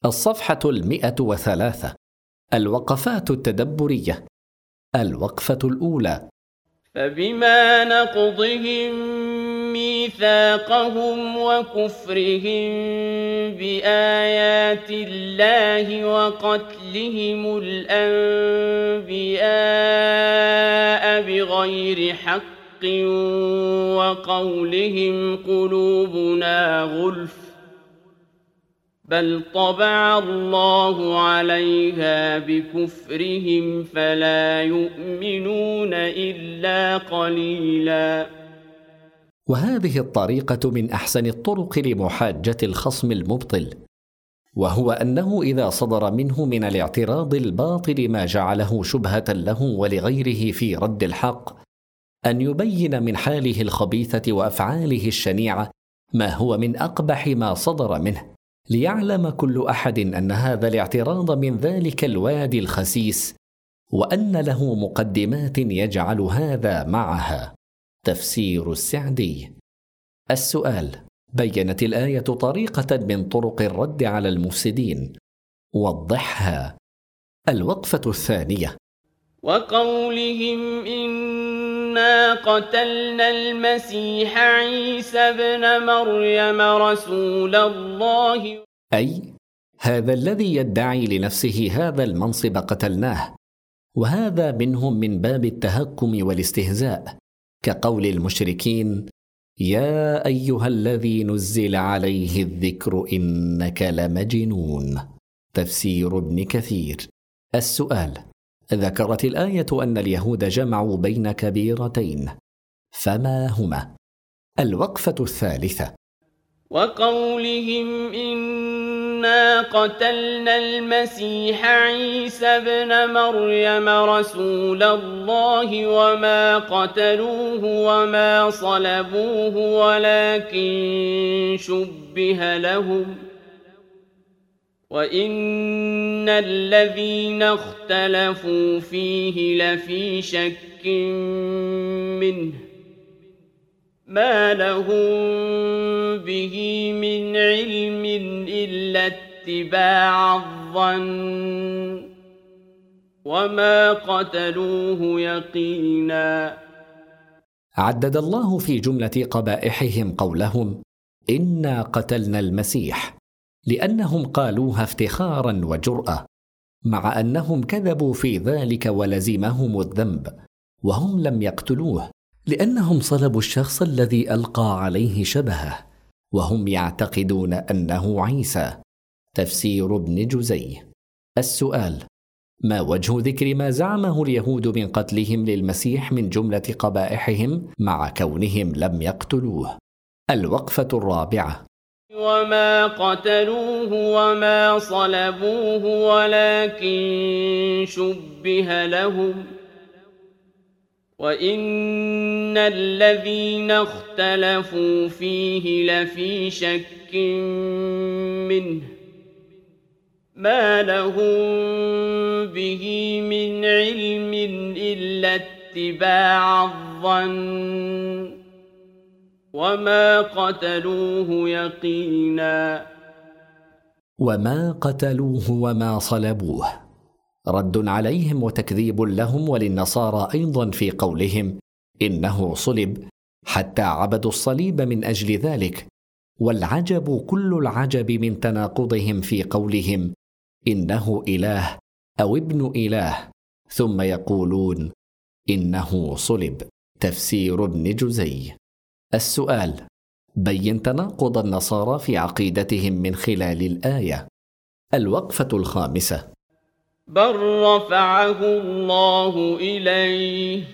الصفحة 103. الوقفات التدبرية. الوقفة الأولى: فبما نقضهم ميثاقهم وكفرهم بآيات الله وقتلهم الأنبياء بغير حق وقولهم قلوبنا غلف بل طبع الله عليها بكفرهم فلا يؤمنون إلا قليلا. وهذه الطريقة من أحسن الطرق لمحاجة الخصم المبطل، وهو أنه إذا صدر منه من الاعتراض الباطل ما جعله شبهة له ولغيره في رد الحق، أن يبين من حاله الخبيثة وأفعاله الشنيعة ما هو من أقبح ما صدر منه، ليعلم كل أحد أن هذا الاعتراض من ذلك الوادي الخسيس، وأن له مقدمات يجعل هذا معها. تفسير السعدي. السؤال: بينت الآية طريقة من طرق الرد على المفسدين، وضحها. الوقفة الثانية: وقولهم إنا قتلنا المسيح عيسى ابن مريم رسول الله، أي هذا الذي يدعي لنفسه هذا المنصب قتلناه، وهذا منهم من باب التهكم والاستهزاء، كقول المشركين: يا أيها الذي نزل عليه الذكر إنك لمجنون. تفسير ابن كثير. السؤال: ذكرت الآية أن اليهود جمعوا بين كبيرتين، فما هما؟ الوقفة الثالثة: وقولهم إنا قتلنا المسيح عيسى ابن مريم رسول الله وما قتلوه وما صلبوه ولكن شبه لهم وإن الذين اختلفوا فيه لفي شك منه ما لهم به من علم إلا اتباع الظن وما قتلوه يقينا. عدد الله في جملة قبائحهم قولهم إنا قتلنا المسيح، لأنهم قالوها افتخارا وجرأة، مع أنهم كذبوا في ذلك ولزمهم الذنب، وهم لم يقتلوه لأنهم صلبوا الشخص الذي ألقى عليه شبهه، وهم يعتقدون أنه عيسى. تفسير ابن جزي. السؤال: ما وجه ذكر ما زعمه اليهود من قتلهم للمسيح من جملة قبائحهم مع كونهم لم يقتلوه؟ الوقفة الرابعة: وما قتلوه وما صلبوه ولكن شبه لهم وإن الذين اختلفوا فيه لفي شك منه ما لهم به من علم إلا اتباع الظن وما قتلوه يقينا. وما قتلوه وما صلبوه رد عليهم وتكذيب لهم وللنصارى أيضا في قولهم إنه صلب، حتى عبدوا الصليب من أجل ذلك. والعجب كل العجب من تناقضهم في قولهم إنه إله أو ابن إله، ثم يقولون إنه صلب. تفسير ابن جزي. السؤال: بين تناقض النصارى في عقيدتهم من خلال الآية. الوقفة الخامسة: بل رفعه الله إليه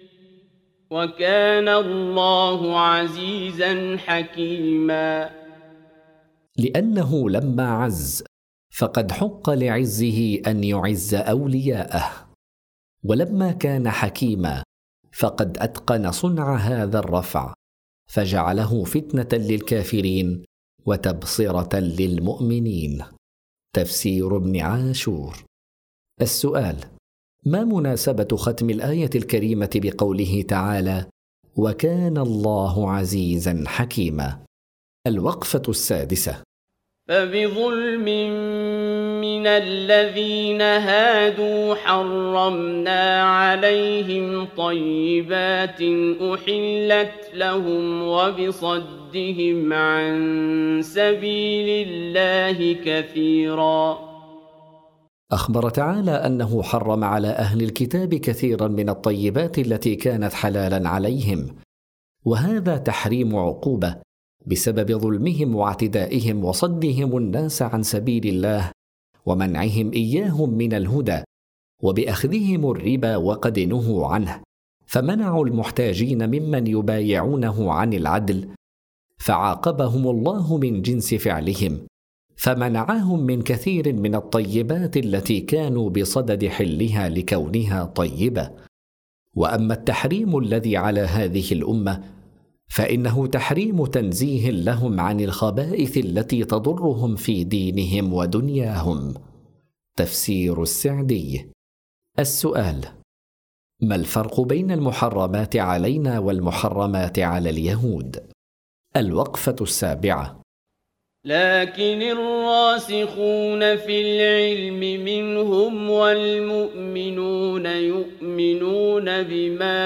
وكان الله عزيزا حكيما. لأنه لما عز فقد حق لعزه أن يعز أولياءه، ولما كان حكيما فقد أتقن صنع هذا الرفع، فجعله فتنة للكافرين وتبصرة للمؤمنين. تفسير ابن عاشور. السؤال: ما مناسبة ختم الآية الكريمة بقوله تعالى: وكان الله عزيزا حكيما؟ الوقفة السادسة: فبظلم من الذين هادوا حرمنا عليهم طيبات أحلت لهم وبصدهم عن سبيل الله كثيرا. أخبر تعالى أنه حرم على أهل الكتاب كثيرا من الطيبات التي كانت حلالا عليهم، وهذا تحريم عقوبة بسبب ظلمهم واعتدائهم وصدهم الناس عن سبيل الله ومنعهم إياهم من الهدى، وبأخذهم الربا وقد نهوا عنه، فمنعوا المحتاجين ممن يبايعونه عن العدل، فعاقبهم الله من جنس فعلهم، فمنعهم من كثير من الطيبات التي كانوا بصدد حلها لكونها طيبة. وأما التحريم الذي على هذه الأمة فإنه تحريم تنزيه لهم عن الخبائث التي تضرهم في دينهم ودنياهم. تفسير السعدي. السؤال: ما الفرق بين المحرمات علينا والمحرمات على اليهود؟ الوقفة السابعة. لكن الراسخون في العلم منهم والمؤمنون يؤمنون بما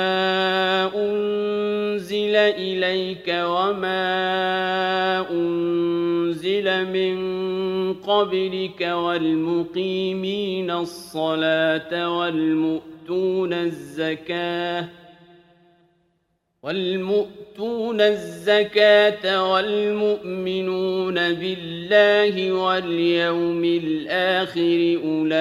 أنزل إليك وما أنزل من قبلك والمقيمين الصلاة والمؤتون الزكاة والمؤمنون بالله واليوم الآخر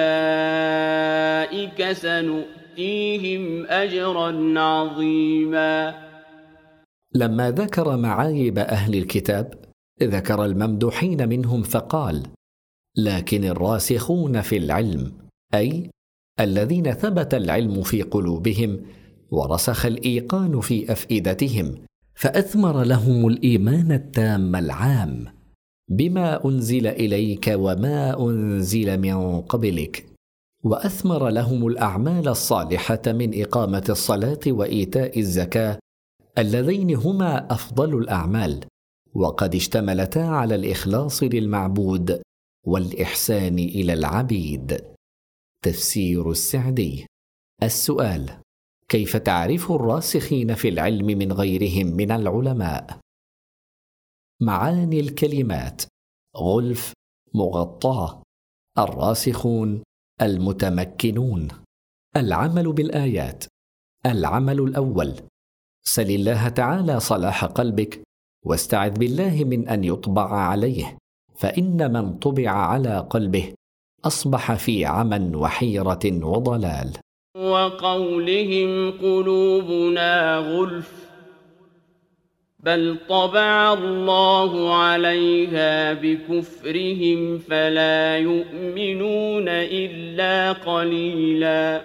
أولئك سنؤتيهم أجرا عظيما. لما ذكر معايب أهل الكتاب ذكر الممدوحين منهم فقال: لكن الراسخون في العلم، أي الذين ثبت العلم في قلوبهم ورسخ الإيقان في أفئدتهم، فأثمر لهم الإيمان التام العام بما أنزل إليك وما أنزل من قبلك، وأثمر لهم الأعمال الصالحة من إقامة الصلاة وإيتاء الزكاة، اللذين هما أفضل الأعمال، وقد اشتملتا على الإخلاص للمعبود والإحسان إلى العبيد. تفسير السعدي. السؤال: كيف تعرف الراسخين في العلم من غيرهم من العلماء؟ معاني الكلمات: غلف، مغطاة، الراسخون، المتمكنون. العمل بالآيات. العمل الأول: سل الله تعالى صلاح قلبك واستعذ بالله من أن يطبع عليه، فإن من طبع على قلبه أصبح في عمى وحيرة وضلال. وقولهم قلوبنا غلف بل طبع الله عليها بكفرهم فلا يؤمنون إلا قليلا.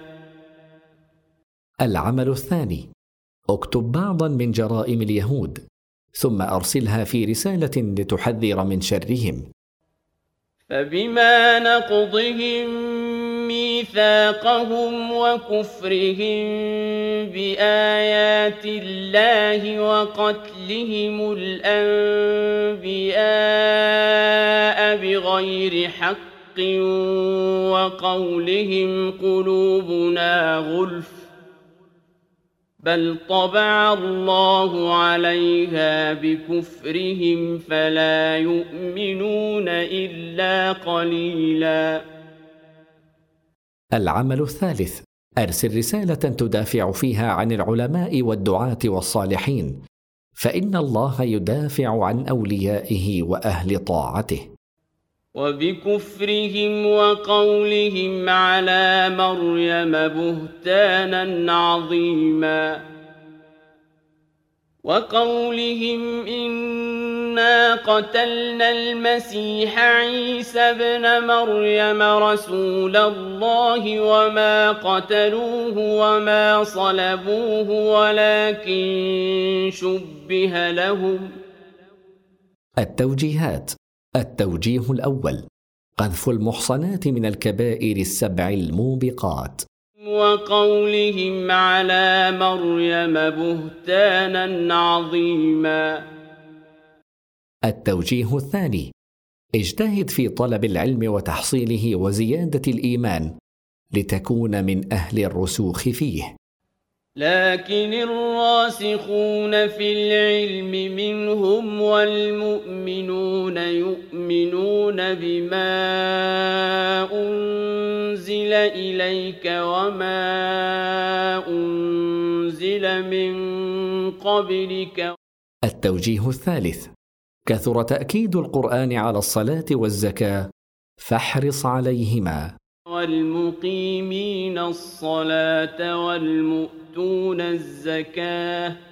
العمل الثاني: اكتب بعضا من جرائم اليهود ثم أرسلها في رسالة لتحذر من شرهم. فبما نقضهم ميثاقهم وكفرهم بآيات الله وقتلهم الأنبياء بغير حق وقولهم قلوبنا غلف بل طبع الله عليها بكفرهم فلا يؤمنون إلا قليلا. العمل الثالث: أرسل رسالة تدافع فيها عن العلماء والدعاة والصالحين، فإن الله يدافع عن أوليائه وأهل طاعته. وبكفرهم وقولهم على مريم بهتانا عظيما وقولهم إنا قتلنا المسيح عيسى ابن مريم رسول الله وما قتلوه وما صلبوه ولكن شبه لهم. التوجيهات. التوجيه الأول: قذف المحصنات من الكبائر السبع الموبقات. وقولهم على مريم بهتانا عظيما. التوجيه الثاني: اجتهد في طلب العلم وتحصيله وزيادة الإيمان لتكون من أهل الرسوخ فيه. لكن الراسخون في العلم منهم والمؤمنون يؤمنون بما أنزل إليك وما أنزل من قبلك. التوجيه الثالث: كثر تأكيد القرآن على الصلاة والزكاة فاحرص عليهما. والمقيمين الصلاة والمؤتون الزكاة